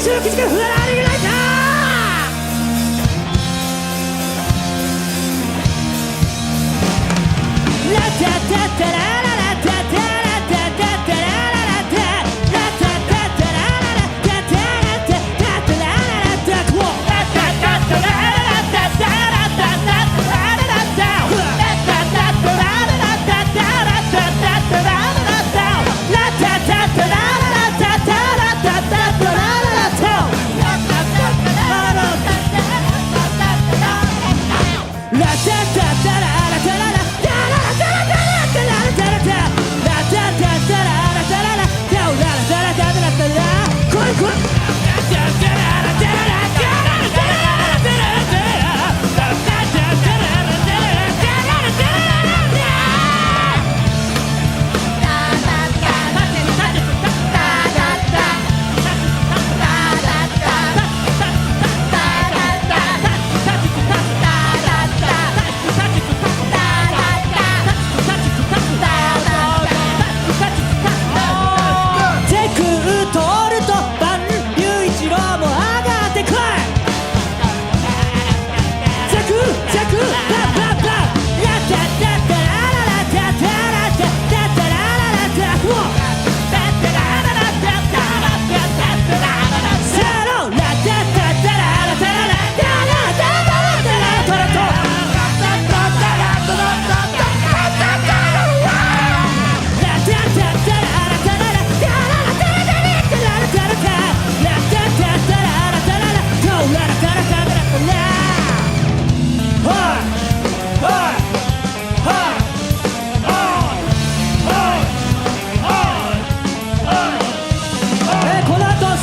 中基地からフラリーライターラタタタラララタタラタタタラララタラタタタラララタタラタタタラララタラタタタラララタタラタタタラララタラタタタラララタタラタタタラララタラタタタラララタタラタタタラララタラタタタラララタタラタタラ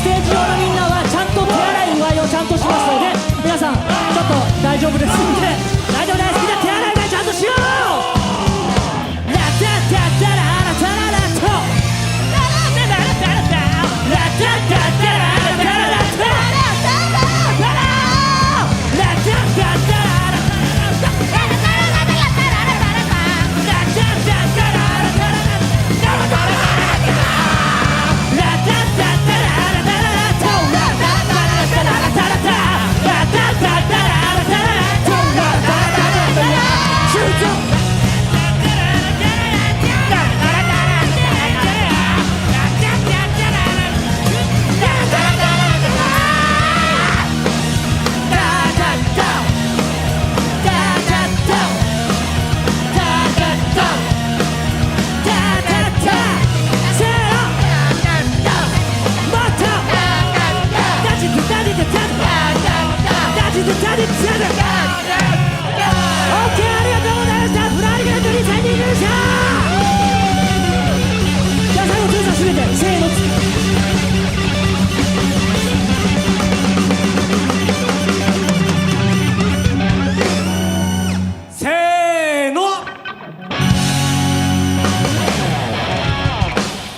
ちゃんとしますので皆さんちょっと大丈夫ですんで